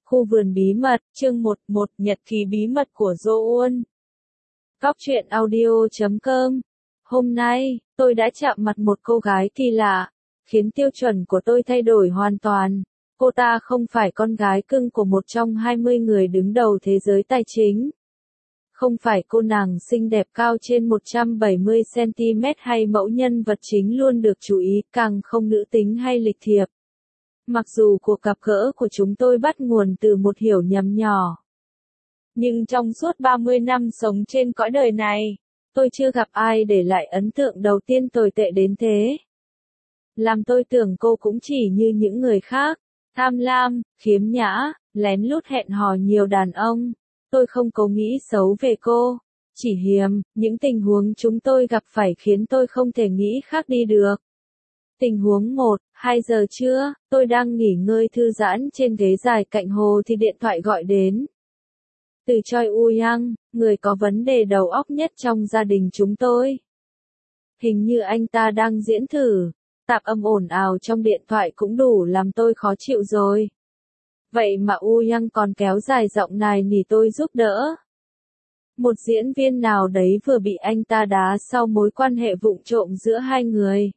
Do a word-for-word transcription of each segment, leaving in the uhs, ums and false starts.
Khu vườn bí mật, chương một một Nhật ký bí mật của Joon. Cóc truyện audio chấm com. Hôm nay, tôi đã chạm mặt một cô gái kỳ lạ, khiến tiêu chuẩn của tôi thay đổi hoàn toàn. Cô ta không phải con gái cưng của một trong hai mươi người đứng đầu thế giới tài chính. Không phải cô nàng xinh đẹp cao trên một trăm bảy mươi xăng ti mét hay mẫu nhân vật chính luôn được chú ý, càng không nữ tính hay lịch thiệp. Mặc dù cuộc gặp gỡ của chúng tôi bắt nguồn từ một hiểu nhầm nhỏ. Nhưng trong suốt ba mươi năm sống trên cõi đời này, tôi chưa gặp ai để lại ấn tượng đầu tiên tồi tệ đến thế. Làm tôi tưởng cô cũng chỉ như những người khác, tham lam, khiếm nhã, lén lút hẹn hò nhiều đàn ông. Tôi không có nghĩ xấu về cô, chỉ hiềm, những tình huống chúng tôi gặp phải khiến tôi không thể nghĩ khác đi được. Tình huống một, hai giờ trưa, tôi đang nghỉ ngơi thư giãn trên ghế dài cạnh hồ thì điện thoại gọi đến. Từ Choi Woo-young, người có vấn đề đầu óc nhất trong gia đình chúng tôi. Hình như anh ta đang diễn thử, tạp âm ồn ào trong điện thoại cũng đủ làm tôi khó chịu rồi. Vậy mà Woo-young còn kéo dài giọng nài nỉ tôi giúp đỡ. Một diễn viên nào đấy vừa bị anh ta đá sau mối quan hệ vụng trộm giữa hai người.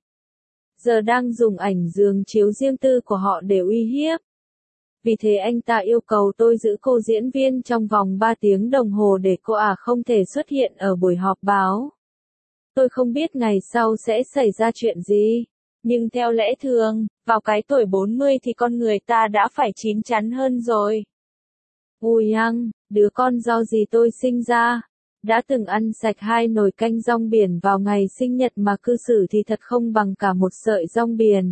Giờ đang dùng ảnh giường chiếu riêng tư của họ để uy hiếp. Vì thế anh ta yêu cầu tôi giữ cô diễn viên trong vòng ba tiếng đồng hồ để cô ả à không thể xuất hiện ở buổi họp báo. Tôi không biết ngày sau sẽ xảy ra chuyện gì. Nhưng theo lẽ thường, vào cái tuổi bốn mươi thì con người ta đã phải chín chắn hơn rồi. Woo-young, đứa con do gì tôi sinh ra, đã từng ăn sạch hai nồi canh rong biển vào ngày sinh nhật mà cư xử thì thật không bằng cả một sợi rong biển.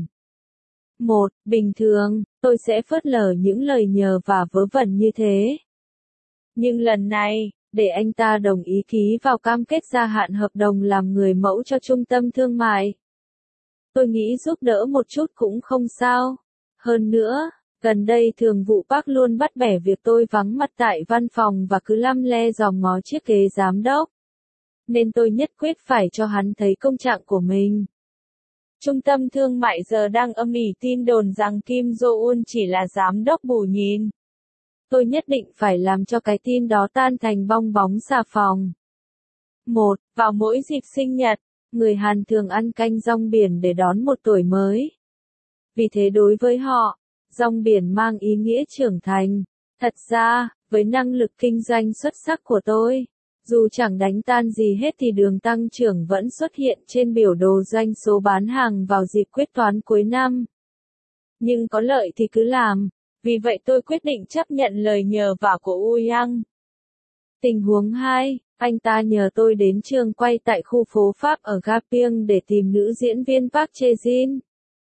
Một, bình thường, tôi sẽ phớt lờ những lời nhờ và vớ vẩn như thế. Nhưng lần này, để anh ta đồng ý ký vào cam kết gia hạn hợp đồng làm người mẫu cho trung tâm thương mại. Tôi nghĩ giúp đỡ một chút cũng không sao. Hơn nữa, gần đây thường vụ Park luôn bắt bẻ việc tôi vắng mặt tại văn phòng và cứ lăm le dòm ngó chiếc ghế giám đốc. Nên tôi nhất quyết phải cho hắn thấy công trạng của mình. Trung tâm thương mại giờ đang âm ỉ tin đồn rằng Kim Jo-un chỉ là giám đốc bù nhìn. Tôi nhất định phải làm cho cái tin đó tan thành bong bóng xà phòng. Một, vào mỗi dịp sinh nhật, người Hàn thường ăn canh rong biển để đón một tuổi mới. Vì thế đối với họ, rong biển mang ý nghĩa trưởng thành. Thật ra, với năng lực kinh doanh xuất sắc của tôi, dù chẳng đánh tan gì hết thì đường tăng trưởng vẫn xuất hiện trên biểu đồ doanh số bán hàng vào dịp quyết toán cuối năm. Nhưng có lợi thì cứ làm, vì vậy tôi quyết định chấp nhận lời nhờ vả của Woo-young. Tình huống hai, anh ta nhờ tôi đến trường quay tại khu phố Pháp ở Ga Pieng để tìm nữ diễn viên Park Chae-jin.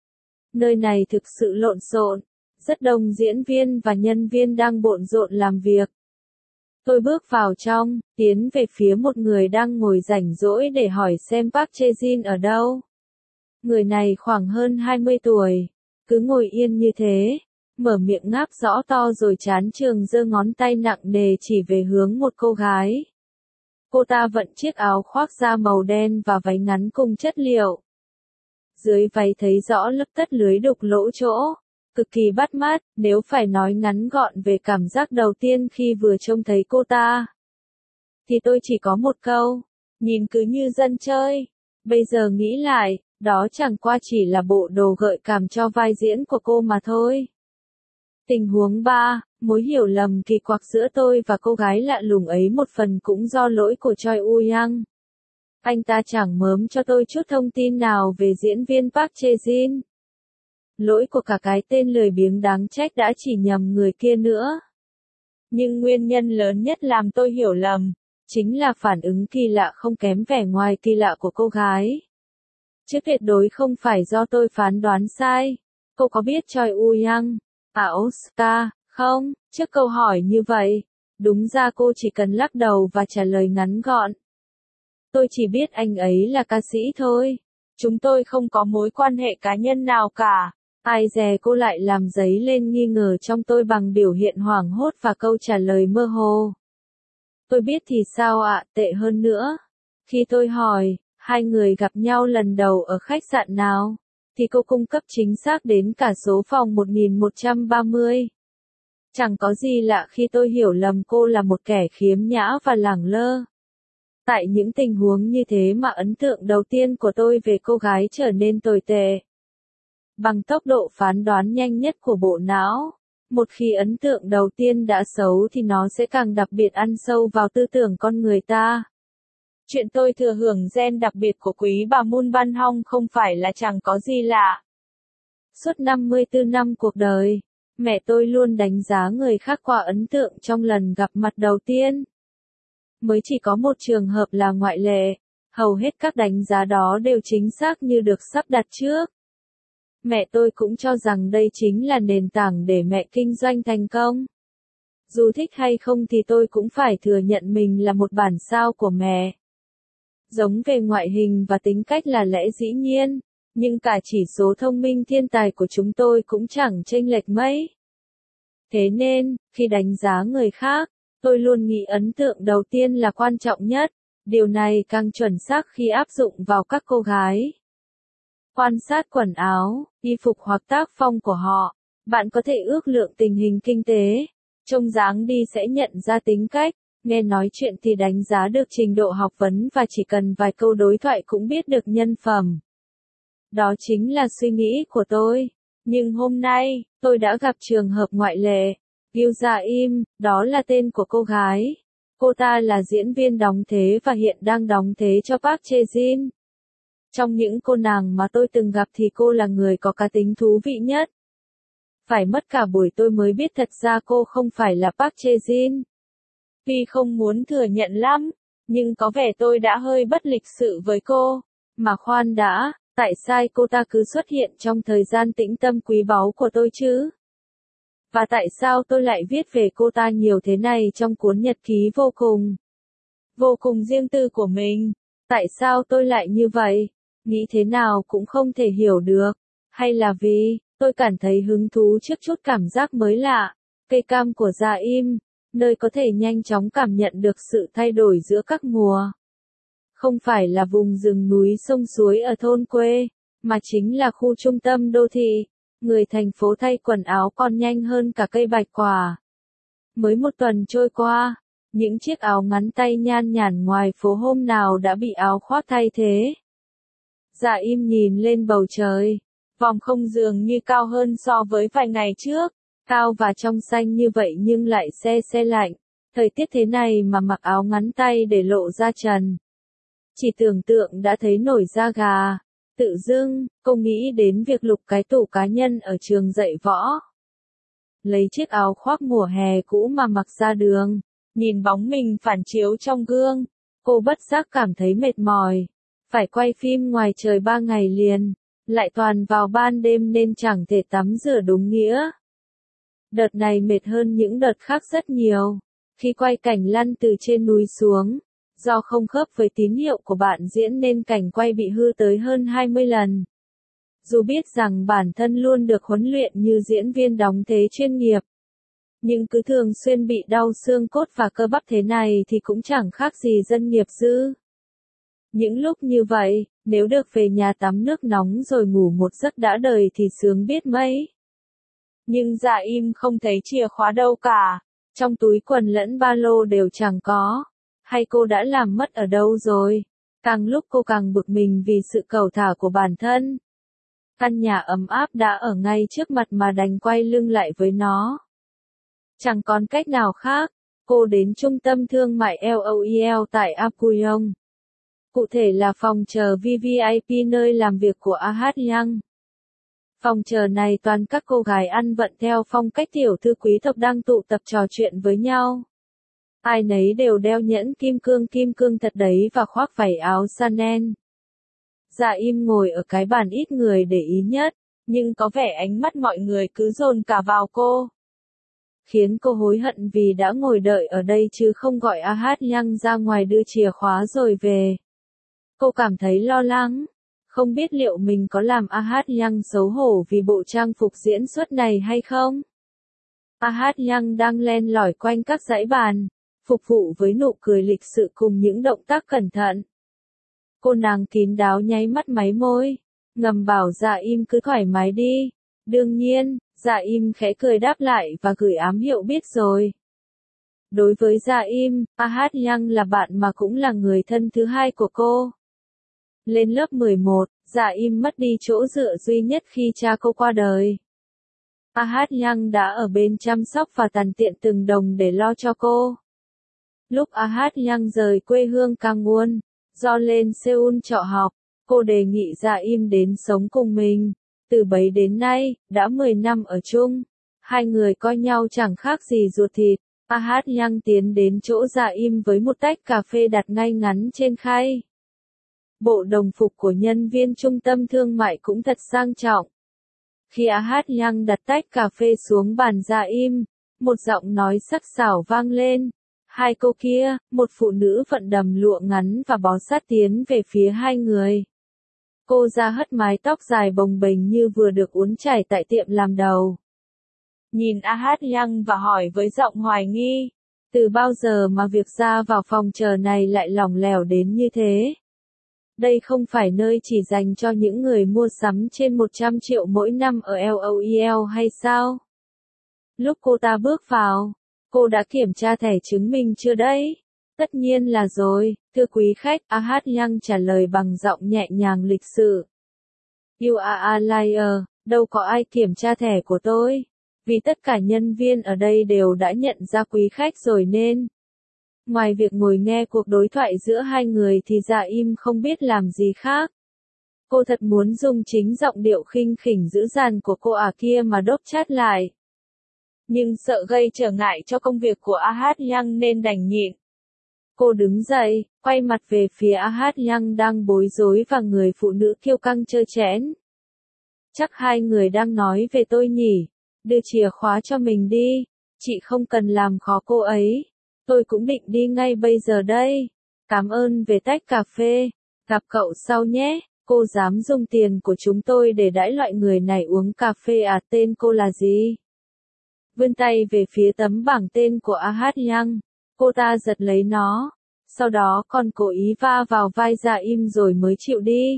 Nơi này thực sự lộn xộn, rất đông diễn viên và nhân viên đang bộn rộn làm việc. Tôi bước vào trong, tiến về phía một người đang ngồi rảnh rỗi để hỏi xem Park Chae-jin ở đâu. Người này khoảng hơn hai mươi tuổi, cứ ngồi yên như thế, mở miệng ngáp rõ to rồi chán trường giơ ngón tay nặng nề chỉ về hướng một cô gái. Cô ta vận chiếc áo khoác da màu đen và váy ngắn cùng chất liệu. Dưới váy thấy rõ lớp tất lưới đục lỗ chỗ, cực kỳ bắt mắt. Nếu phải nói ngắn gọn về cảm giác đầu tiên khi vừa trông thấy cô ta, thì tôi chỉ có một câu, nhìn cứ như dân chơi. Bây giờ nghĩ lại, đó chẳng qua chỉ là bộ đồ gợi cảm cho vai diễn của cô mà thôi. Tình huống ba, mối hiểu lầm kỳ quặc giữa tôi và cô gái lạ lùng ấy một phần cũng do lỗi của Choi Woo-young. Anh ta chẳng mớm cho tôi chút thông tin nào về diễn viên Park Chae-jin. Lỗi của cả cái tên lười biếng đáng trách đã chỉ nhầm người kia nữa. Nhưng nguyên nhân lớn nhất làm tôi hiểu lầm, chính là phản ứng kỳ lạ không kém vẻ ngoài kỳ lạ của cô gái. Chứ tuyệt đối không phải do tôi phán đoán sai. Cô có biết Choi Woo-young à Oscar không? Trước câu hỏi như vậy, đúng ra cô chỉ cần lắc đầu và trả lời ngắn gọn. Tôi chỉ biết anh ấy là ca sĩ thôi. Chúng tôi không có mối quan hệ cá nhân nào cả. Ai dè cô lại làm dấy lên nghi ngờ trong tôi bằng biểu hiện hoảng hốt và câu trả lời mơ hồ. Tôi biết thì sao ạ, tệ hơn nữa. Khi tôi hỏi, hai người gặp nhau lần đầu ở khách sạn nào, thì cô cung cấp chính xác đến cả số phòng một nghìn một trăm ba mươi. Chẳng có gì lạ khi tôi hiểu lầm cô là một kẻ khiếm nhã và lẳng lơ. Tại những tình huống như thế mà ấn tượng đầu tiên của tôi về cô gái trở nên tồi tệ. Bằng tốc độ phán đoán nhanh nhất của bộ não, một khi ấn tượng đầu tiên đã xấu thì nó sẽ càng đặc biệt ăn sâu vào tư tưởng con người ta. Chuyện tôi thừa hưởng gen đặc biệt của quý bà Moon Ban Hong không phải là chẳng có gì lạ. Suốt năm mươi tư năm cuộc đời, mẹ tôi luôn đánh giá người khác qua ấn tượng trong lần gặp mặt đầu tiên. Mới chỉ có một trường hợp là ngoại lệ, hầu hết các đánh giá đó đều chính xác như được sắp đặt trước. Mẹ tôi cũng cho rằng đây chính là nền tảng để mẹ kinh doanh thành công. Dù thích hay không thì tôi cũng phải thừa nhận mình là một bản sao của mẹ. Giống về ngoại hình và tính cách là lẽ dĩ nhiên, nhưng cả chỉ số thông minh thiên tài của chúng tôi cũng chẳng chênh lệch mấy. Thế nên, khi đánh giá người khác, tôi luôn nghĩ ấn tượng đầu tiên là quan trọng nhất, điều này càng chuẩn xác khi áp dụng vào các cô gái. Quan sát quần áo, y phục hoặc tác phong của họ, bạn có thể ước lượng tình hình kinh tế, trông dáng đi sẽ nhận ra tính cách, nghe nói chuyện thì đánh giá được trình độ học vấn và chỉ cần vài câu đối thoại cũng biết được nhân phẩm. Đó chính là suy nghĩ của tôi. Nhưng hôm nay, tôi đã gặp trường hợp ngoại lệ. Gil Ja-im, đó là tên của cô gái. Cô ta là diễn viên đóng thế và hiện đang đóng thế cho Park Chae-jin. Trong những cô nàng mà tôi từng gặp thì cô là người có cá tính thú vị nhất. Phải mất cả buổi tôi mới biết thật ra cô không phải là Park Chae-jin. Vì không muốn thừa nhận lắm, nhưng có vẻ tôi đã hơi bất lịch sự với cô. Mà khoan đã, tại sao cô ta cứ xuất hiện trong thời gian tĩnh tâm quý báu của tôi chứ? Và tại sao tôi lại viết về cô ta nhiều thế này trong cuốn nhật ký vô cùng, vô cùng riêng tư của mình? Tại sao tôi lại như vậy? Nghĩ thế nào cũng không thể hiểu được. Hay là vì, tôi cảm thấy hứng thú trước chút cảm giác mới lạ, cây cam của Ja-im, nơi có thể nhanh chóng cảm nhận được sự thay đổi giữa các mùa. Không phải là vùng rừng núi sông suối ở thôn quê, mà chính là khu trung tâm đô thị. Người thành phố thay quần áo còn nhanh hơn cả cây bạch quả. Mới một tuần trôi qua, những chiếc áo ngắn tay nhan nhản ngoài phố hôm nào đã bị áo khoác thay thế. Ja-im nhìn lên bầu trời, vòng không dường như cao hơn so với vài ngày trước, cao và trong xanh như vậy nhưng lại se se lạnh. Thời tiết thế này mà mặc áo ngắn tay để lộ ra trần, chỉ tưởng tượng đã thấy nổi da gà. Tự dưng, cô nghĩ đến việc lục cái tủ cá nhân ở trường dạy võ. Lấy chiếc áo khoác mùa hè cũ mà mặc ra đường, nhìn bóng mình phản chiếu trong gương, cô bất giác cảm thấy mệt mỏi. Phải quay phim ngoài trời ba ngày liền, lại toàn vào ban đêm nên chẳng thể tắm rửa đúng nghĩa. Đợt này mệt hơn những đợt khác rất nhiều. Khi quay cảnh lăn từ trên núi xuống, do không khớp với tín hiệu của bạn diễn nên cảnh quay bị hư tới hơn hai mươi lần. Dù biết rằng bản thân luôn được huấn luyện như diễn viên đóng thế chuyên nghiệp, nhưng cứ thường xuyên bị đau xương cốt và cơ bắp thế này thì cũng chẳng khác gì dân nghiệp dư. Những lúc như vậy, nếu được về nhà tắm nước nóng rồi ngủ một giấc đã đời thì sướng biết mấy. Nhưng Ja-im không thấy chìa khóa đâu cả, trong túi quần lẫn ba lô đều chẳng có. Hay cô đã làm mất ở đâu rồi? Càng lúc cô càng bực mình vì sự cẩu thả của bản thân. Căn nhà ấm áp đã ở ngay trước mặt mà đành quay lưng lại với nó. Chẳng còn cách nào khác, cô đến trung tâm thương mại LOL tại Apgujeong. Cụ thể là phòng chờ vê vê i pê nơi làm việc của a hát Young. Phòng chờ này toàn các cô gái ăn vận theo phong cách tiểu thư quý tộc đang tụ tập trò chuyện với nhau. Ai nấy đều đeo nhẫn kim cương kim cương thật đấy và khoác vải áo Chanel. Ja-im ngồi ở cái bàn ít người để ý nhất, nhưng có vẻ ánh mắt mọi người cứ dồn cả vào cô. Khiến cô hối hận vì đã ngồi đợi ở đây chứ không gọi a hát Young ra ngoài đưa chìa khóa rồi về. Cô cảm thấy lo lắng, không biết liệu mình có làm a hát Young xấu hổ vì bộ trang phục diễn xuất này hay không. a hát Young đang len lỏi quanh các dãy bàn, phục vụ với nụ cười lịch sự cùng những động tác cẩn thận. Cô nàng kín đáo nháy mắt máy môi, ngầm bảo Ja-im cứ thoải mái đi. Đương nhiên, Dạ Im khẽ cười đáp lại và gửi ám hiệu biết rồi. Đối với Dạ Im, A Hát Yang là bạn mà cũng là người thân thứ hai của cô. Lên lớp mười một, Dạ Im mất đi chỗ dựa duy nhất khi cha cô qua đời. A Hát Yang đã ở bên chăm sóc và tằn tiện từng đồng để lo cho cô. Lúc A Hát Yang rời quê hương Gangwon, do lên Seoul trọ học, cô đề nghị Dạ Im đến sống cùng mình. Từ bấy đến nay, đã mười năm ở chung, hai người coi nhau chẳng khác gì ruột thịt. A Hát Yang tiến đến chỗ Dạ Im với một tách cà phê đặt ngay ngắn trên khay. Bộ đồng phục của nhân viên trung tâm thương mại cũng thật sang trọng. Khi A Hát Yang đặt tách cà phê xuống bàn Dạ Im, một giọng nói sắc sảo vang lên. Hai cô kia, một phụ nữ vận đầm lụa ngắn và bó sát tiến về phía hai người. Cô ra hất mái tóc dài bồng bềnh như vừa được uốn chải tại tiệm làm đầu. Nhìn A Hát Yang và hỏi với giọng hoài nghi, từ bao giờ mà việc ra vào phòng chờ này lại lỏng lẻo đến như thế? Đây không phải nơi chỉ dành cho những người mua sắm trên một trăm triệu mỗi năm ở LOL hay sao? Lúc cô ta bước vào, cô đã kiểm tra thẻ chứng minh chưa đấy? Tất nhiên là rồi, thưa quý khách, A Hát Yang trả lời bằng giọng nhẹ nhàng lịch sự. You are a liar, đâu có ai kiểm tra thẻ của tôi. Vì tất cả nhân viên ở đây đều đã nhận ra quý khách rồi nên. Ngoài việc ngồi nghe cuộc đối thoại giữa hai người thì Dạ Im không biết làm gì khác. Cô thật muốn dùng chính giọng điệu khinh khỉnh dữ dằn của cô ả kia mà đốc chát lại. Nhưng sợ gây trở ngại cho công việc của A Hát Yang nên đành nhịn. Cô đứng dậy, quay mặt về phía A Hát Yang đang bối rối và người phụ nữ kiêu căng trơ trẽn. Chắc hai người đang nói về tôi nhỉ? Đưa chìa khóa cho mình đi, chị không cần làm khó cô ấy. Tôi cũng định đi ngay bây giờ đây. Cảm ơn về tách cà phê. Gặp cậu sau nhé. Cô dám dùng tiền của chúng tôi để đãi loại người này uống cà phê à? Tên cô là gì? Vươn tay về phía tấm bảng tên của A Hát Yang. Cô ta giật lấy nó. Sau đó còn cố ý va vào vai Dạ Im rồi mới chịu đi.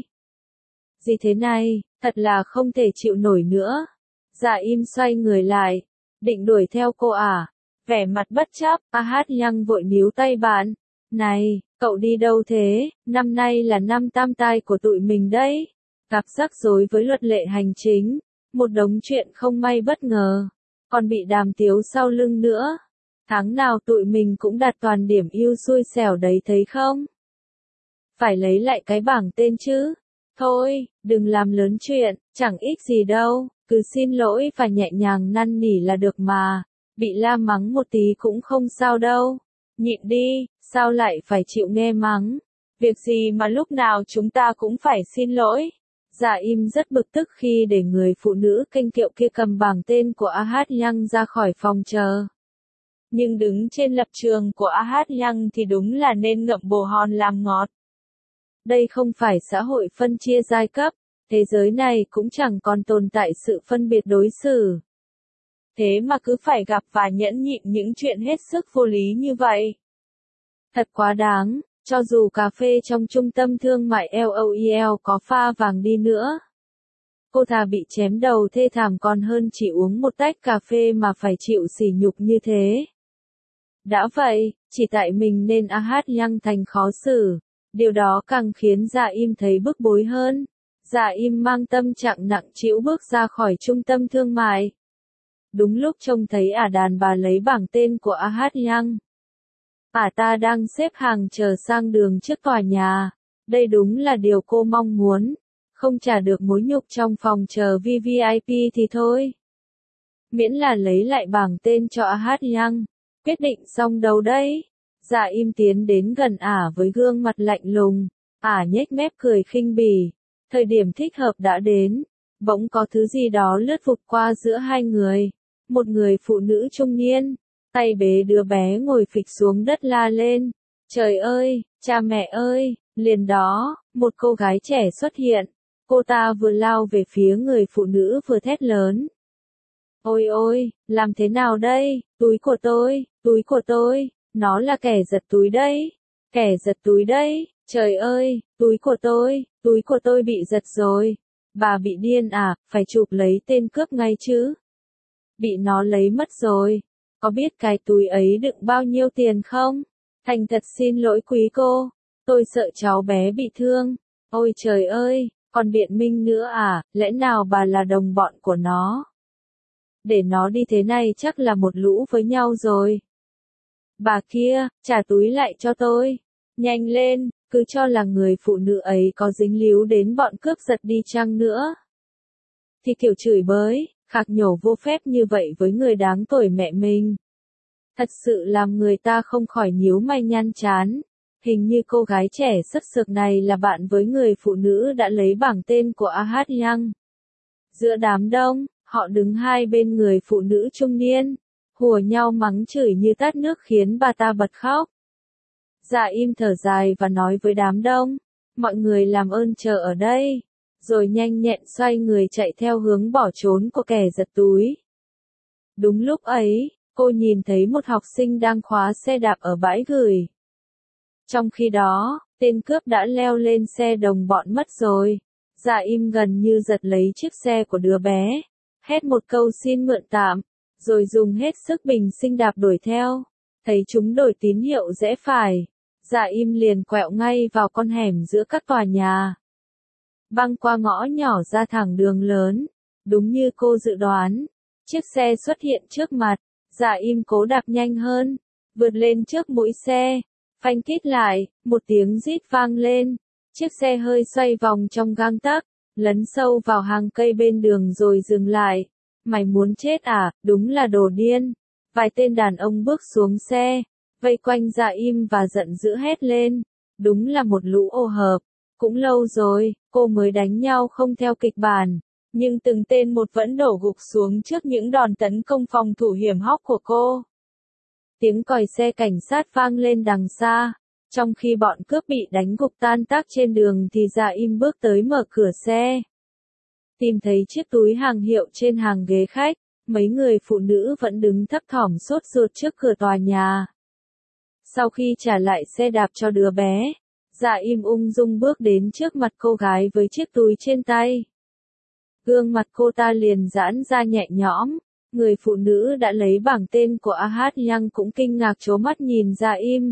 Gì thế này, thật là không thể chịu nổi nữa. Dạ Im xoay người lại, định đuổi theo cô à. Vẻ mặt bất chấp, A Hát Yang vội níu tay bạn. Này, cậu đi đâu thế? Năm nay là năm tam tai của tụi mình đấy. Gặp rắc rối với luật lệ hành chính, một đống chuyện không may bất ngờ, còn bị đàm tiếu sau lưng nữa. Tháng nào tụi mình cũng đạt toàn điểm yêu xui xẻo đấy thấy không? Phải lấy lại cái bảng tên chứ. Thôi, đừng làm lớn chuyện, chẳng ích gì đâu, cứ xin lỗi và nhẹ nhàng năn nỉ là được mà. Bị la mắng một tí cũng không sao đâu. Nhịn đi, sao lại phải chịu nghe mắng? Việc gì mà lúc nào chúng ta cũng phải xin lỗi? Dạ Im rất bực tức khi để người phụ nữ kênh kiệu kia cầm bảng tên của A Hát Yang ra khỏi phòng chờ. Nhưng đứng trên lập trường của A Hát Yang thì đúng là nên ngậm bồ hòn làm ngọt. Đây không phải xã hội phân chia giai cấp, thế giới này cũng chẳng còn tồn tại sự phân biệt đối xử. Thế mà cứ phải gặp và nhẫn nhịn những chuyện hết sức vô lý như vậy. Thật quá đáng, cho dù cà phê trong trung tâm thương mại LOL có pha vàng đi nữa. Cô thà bị chém đầu thê thảm còn hơn chỉ uống một tách cà phê mà phải chịu sỉ nhục như thế. Đã vậy, chỉ tại mình nên A Hát Yang thành khó xử. Điều đó càng khiến Dạ Im thấy bức bối hơn. Dạ Im mang tâm trạng nặng trĩu bước ra khỏi trung tâm thương mại. Đúng lúc trông thấy ả đàn bà lấy bảng tên của A Hát Yang. Ả ta đang xếp hàng chờ sang đường trước tòa nhà. Đây đúng là điều cô mong muốn. Không trả được mối nhục trong phòng chờ vê vê i pê thì thôi. Miễn là lấy lại bảng tên cho A Hát Yang. Quyết định xong đâu đấy. Dạ Im tiến đến gần ả với gương mặt lạnh lùng. Ả nhếch mép cười khinh bỉ. Thời điểm thích hợp đã đến. Bỗng có thứ gì đó lướt vụt qua giữa hai người. Một người phụ nữ trung niên, tay bế đứa bé ngồi phịch xuống đất la lên. Trời ơi, cha mẹ ơi, liền đó, một cô gái trẻ xuất hiện. Cô ta vừa lao về phía người phụ nữ vừa thét lớn. Ôi ôi, làm thế nào đây, túi của tôi, túi của tôi, nó là kẻ giật túi đấy, kẻ giật túi đấy, trời ơi, túi của tôi, túi của tôi bị giật rồi. Bà bị điên à, phải chụp lấy tên cướp ngay chứ. Bị nó lấy mất rồi. Có biết cái túi ấy đựng bao nhiêu tiền không? Thành thật xin lỗi quý cô. Tôi sợ cháu bé bị thương. Ôi trời ơi, còn biện minh nữa à, lẽ nào bà là đồng bọn của nó? Để nó đi thế này chắc là một lũ với nhau rồi. Bà kia, trả túi lại cho tôi. Nhanh lên, cứ cho là người phụ nữ ấy có dính líu đến bọn cướp giật đi chăng nữa. Thì kiểu chửi bới, khạc nhổ vô phép như vậy với người đáng tuổi mẹ mình. Thật sự làm người ta không khỏi nhíu mày nhăn chán. Hình như cô gái trẻ sất sược này là bạn với người phụ nữ đã lấy bảng tên của a hát Young. Giữa đám đông, họ đứng hai bên người phụ nữ trung niên, hùa nhau mắng chửi như tát nước khiến bà ta bật khóc. Dạ im thở dài và nói với đám đông, mọi người làm ơn chờ ở đây, rồi nhanh nhẹn xoay người chạy theo hướng bỏ trốn của kẻ giật túi. Đúng lúc ấy, cô nhìn thấy một học sinh đang khóa xe đạp ở bãi gửi. Trong khi đó, tên cướp đã leo lên xe đồng bọn mất rồi. Dạ im gần như giật lấy chiếc xe của đứa bé, hét một câu xin mượn tạm, rồi dùng hết sức bình sinh đạp đuổi theo. Thấy chúng đổi tín hiệu rẽ phải, dạ im liền quẹo ngay vào con hẻm giữa các tòa nhà. Băng qua ngõ nhỏ ra thẳng đường lớn, đúng như cô dự đoán. Chiếc xe xuất hiện trước mặt, dạ im cố đạp nhanh hơn, vượt lên trước mũi xe, phanh kít lại, một tiếng rít vang lên. Chiếc xe hơi xoay vòng trong gang tắc, lấn sâu vào hàng cây bên đường rồi dừng lại. Mày muốn chết à, đúng là đồ điên. Vài tên đàn ông bước xuống xe, vây quanh dạ im và giận dữ hét lên. Đúng là một lũ ô hợp. Cũng lâu rồi, cô mới đánh nhau không theo kịch bản. Nhưng từng tên một vẫn đổ gục xuống trước những đòn tấn công phòng thủ hiểm hóc của cô. Tiếng còi xe cảnh sát vang lên đằng xa. Trong khi bọn cướp bị đánh gục tan tác trên đường thì dạ im bước tới mở cửa xe. Tìm thấy chiếc túi hàng hiệu trên hàng ghế khách, mấy người phụ nữ vẫn đứng thấp thỏm sốt ruột trước cửa tòa nhà. Sau khi trả lại xe đạp cho đứa bé, dạ im ung dung bước đến trước mặt cô gái với chiếc túi trên tay. Gương mặt cô ta liền giãn ra nhẹ nhõm, người phụ nữ đã lấy bảng tên của a hát Young cũng kinh ngạc trố mắt nhìn dạ im.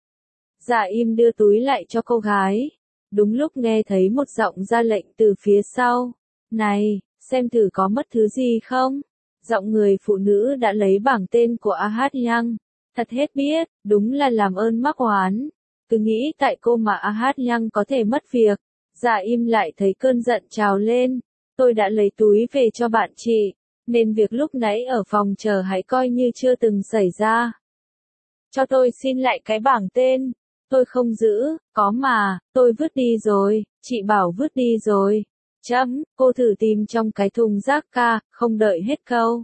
Dạ im đưa túi lại cho cô gái. Đúng lúc nghe thấy một giọng ra lệnh từ phía sau. Này, xem thử có mất thứ gì không? Giọng người phụ nữ đã lấy bảng tên của a hát Young. Thật hết biết, đúng là làm ơn mắc oán. Cứ nghĩ tại cô mà a hát Young có thể mất việc. Dạ im lại thấy cơn giận trào lên. Tôi đã lấy túi về cho bạn chị, nên việc lúc nãy ở phòng chờ hãy coi như chưa từng xảy ra. Cho tôi xin lại cái bảng tên. Tôi không giữ, có mà, tôi vứt đi rồi, chị bảo vứt đi rồi. Chấm, cô thử tìm trong cái thùng rác ca, không đợi hết câu.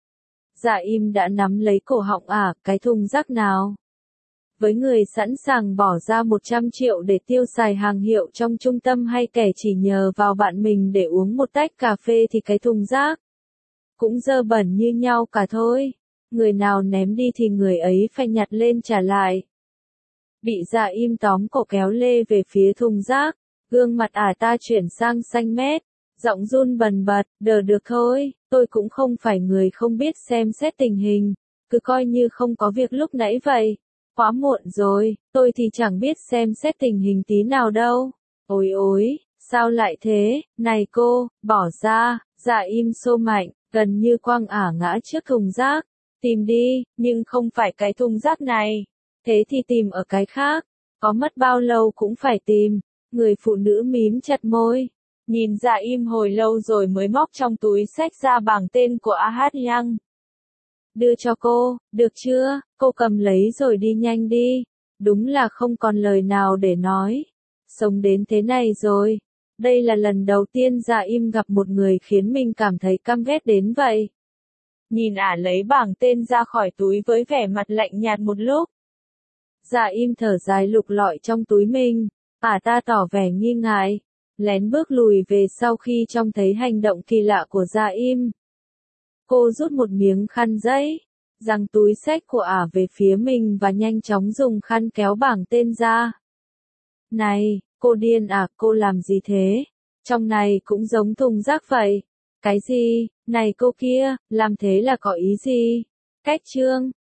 Dạ im đã nắm lấy cổ họng à, cái thùng rác nào? Với người sẵn sàng bỏ ra một trăm triệu để tiêu xài hàng hiệu trong trung tâm hay kẻ chỉ nhờ vào bạn mình để uống một tách cà phê thì cái thùng rác cũng dơ bẩn như nhau cả thôi. Người nào ném đi thì người ấy phải nhặt lên trả lại. Bị dạ im tóm cổ kéo lê về phía thùng rác, gương mặt ả ta chuyển sang xanh mét, giọng run bần bật, đờ được thôi, tôi cũng không phải người không biết xem xét tình hình, cứ coi như không có việc lúc nãy vậy. Quá muộn rồi, tôi thì chẳng biết xem xét tình hình tí nào đâu. Ôi ôi, sao lại thế, này cô, bỏ ra, dạ im xô mạnh, gần như quăng ả ngã trước thùng rác. Tìm đi, nhưng không phải cái thùng rác này. Thế thì tìm ở cái khác, có mất bao lâu cũng phải tìm. Người phụ nữ mím chặt môi, nhìn dạ im hồi lâu rồi mới móc trong túi xách ra bảng tên của a hát Young. Đưa cho cô, được chưa, cô cầm lấy rồi đi nhanh đi. Đúng là không còn lời nào để nói. Sống đến thế này rồi. Đây là lần đầu tiên dạ im gặp một người khiến mình cảm thấy căm ghét đến vậy. Nhìn ả lấy bảng tên ra khỏi túi với vẻ mặt lạnh nhạt một lúc. Dạ im thở dài lục lọi trong túi mình, ả ta tỏ vẻ nghi ngại, lén bước lùi về sau khi trông thấy hành động kỳ lạ của dạ im. Cô rút một miếng khăn giấy, giằng túi xách của ả về phía mình và nhanh chóng dùng khăn kéo bảng tên ra. Này, cô điên à, cô làm gì thế? Trong này cũng giống thùng rác vậy. Cái gì, Này cô kia, làm thế là có ý gì? Cách trương,